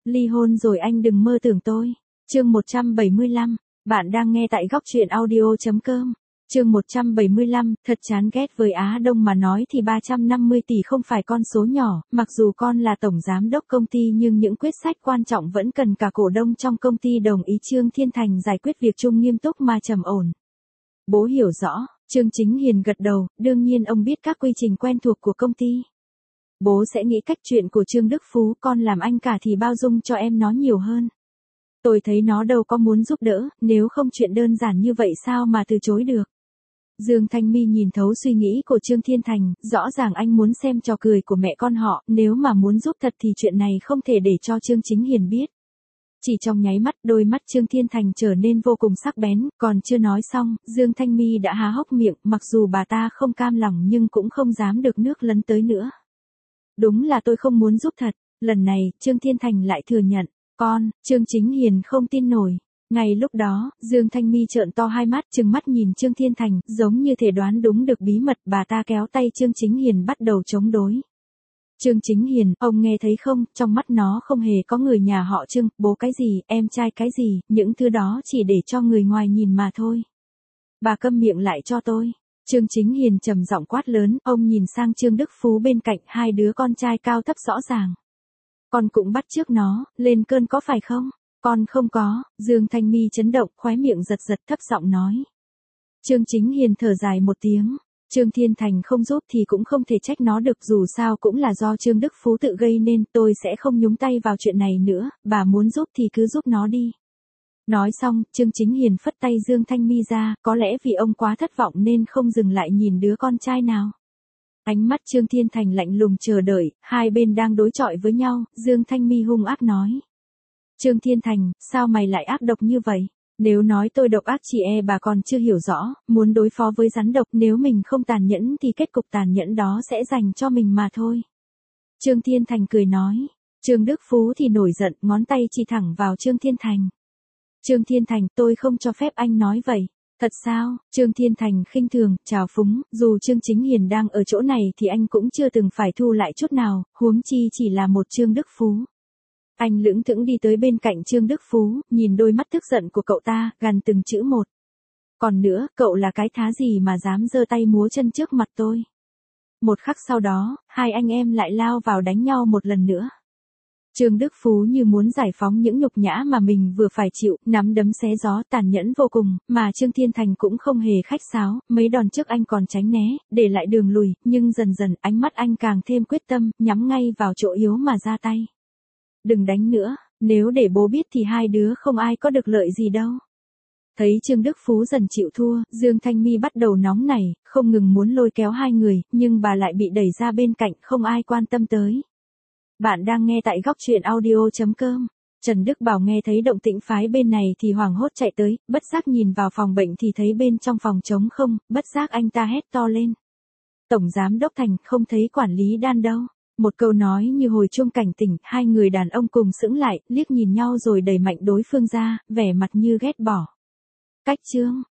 Ly hôn rồi anh đừng mơ tưởng tôi. Chương 175, bạn đang nghe tại góc truyện audio.com. Chương 175, thật chán ghét, với Á Đông mà nói thì 350 tỷ không phải con số nhỏ, mặc dù con là tổng giám đốc công ty nhưng những quyết sách quan trọng vẫn cần cả cổ đông trong công ty đồng ý. Trương Thiên Thành giải quyết việc chung nghiêm túc mà trầm ổn. Bố hiểu rõ. Trương Chính Hiền gật đầu, đương nhiên ông biết các quy trình quen thuộc của công ty. Bố sẽ nghĩ cách. Chuyện của Trương Đức Phú, con làm anh cả thì bao dung cho em nó nhiều hơn. Tôi thấy nó đâu có muốn giúp đỡ, nếu không chuyện đơn giản như vậy sao mà từ chối được. Dương Thanh My nhìn thấu suy nghĩ của Trương Thiên Thành, rõ ràng anh muốn xem trò cười của mẹ con họ, nếu mà muốn giúp thật thì chuyện này không thể để cho Trương Chính Hiền biết. Chỉ trong nháy mắt, đôi mắt Trương Thiên Thành trở nên vô cùng sắc bén, còn chưa nói xong, Dương Thanh My đã há hốc miệng, mặc dù bà ta không cam lòng nhưng cũng không dám được nước lấn tới nữa. Đúng là tôi không muốn giúp thật. Lần này, Trương Thiên Thành lại thừa nhận. Trương Chính Hiền không tin nổi. Ngay lúc đó, Dương Thanh My trợn to hai mắt, trừng mắt nhìn Trương Thiên Thành, giống như thể đoán đúng được bí mật. Bà ta kéo tay Trương Chính Hiền bắt đầu chống đối. Trương Chính Hiền, ông nghe thấy không, trong mắt nó không hề có người nhà họ Trương, bố cái gì, em trai cái gì, những thứ đó chỉ để cho người ngoài nhìn mà thôi. Bà câm miệng lại cho tôi. Trương Chính Hiền trầm giọng quát lớn, ông nhìn sang Trương Đức Phú bên cạnh, hai đứa con trai cao thấp rõ ràng. Con cũng bắt chước nó, lên cơn có phải không? Con không có. Dương Thanh My chấn động, khóe miệng giật giật, thấp giọng nói. Trương Chính Hiền thở dài một tiếng. Trương Thiên Thành không giúp thì cũng không thể trách nó được, dù sao cũng là do Trương Đức Phú tự gây nên, tôi sẽ không nhúng tay vào chuyện này nữa, bà muốn giúp thì cứ giúp nó đi. Nói xong, Trương Chính Hiền phất tay Dương Thanh My ra, có lẽ vì ông quá thất vọng nên không dừng lại nhìn đứa con trai nào. Ánh mắt Trương Thiên Thành lạnh lùng chờ đợi, hai bên đang đối chọi với nhau, Dương Thanh My hung ác nói. Trương Thiên Thành, sao mày lại ác độc như vậy? Nếu nói tôi độc ác chị bà còn chưa hiểu rõ, muốn đối phó với rắn độc, nếu mình không tàn nhẫn thì kết cục tàn nhẫn đó sẽ dành cho mình mà thôi. Trương Thiên Thành cười nói. Trương Đức Phú thì nổi giận, ngón tay chỉ thẳng vào Trương Thiên Thành. Trương Thiên Thành, tôi không cho phép anh nói vậy. Thật sao? Trương Thiên Thành khinh thường, trào phúng, dù Trương Chính Hiền đang ở chỗ này thì anh cũng chưa từng phải thu lại chút nào, huống chi chỉ là một Trương Đức Phú. Anh lững thững đi tới bên cạnh Trương Đức Phú, nhìn đôi mắt tức giận của cậu ta, gằn từng chữ một. Còn nữa, cậu là cái thá gì mà dám giơ tay múa chân trước mặt tôi? Một khắc sau đó, hai anh em lại lao vào đánh nhau một lần nữa. Trương Đức Phú như muốn giải phóng những nhục nhã mà mình vừa phải chịu, nắm đấm xé gió tàn nhẫn vô cùng, mà Trương Thiên Thành cũng không hề khách sáo, mấy đòn trước anh còn tránh né, để lại đường lùi, nhưng dần dần ánh mắt anh càng thêm quyết tâm, nhắm ngay vào chỗ yếu mà ra tay. Đừng đánh nữa, nếu để bố biết thì hai đứa không ai có được lợi gì đâu. Thấy Trương Đức Phú dần chịu thua, Dương Thanh My bắt đầu nóng nảy, không ngừng muốn lôi kéo hai người, nhưng bà lại bị đẩy ra bên cạnh, không ai quan tâm tới. Bạn đang nghe tại góc truyện audio.com. Trần Đức Bảo nghe thấy động tĩnh phái bên này thì hoảng hốt chạy tới, bất giác nhìn vào phòng bệnh thì thấy bên trong phòng trống không, bất giác anh ta hét to lên. Tổng giám đốc Thành, không thấy quản lý Đan đâu. Một câu nói như hồi chuông cảnh tỉnh, hai người đàn ông cùng sững lại, liếc nhìn nhau rồi đẩy mạnh đối phương ra, vẻ mặt như ghét bỏ. Cách Trương,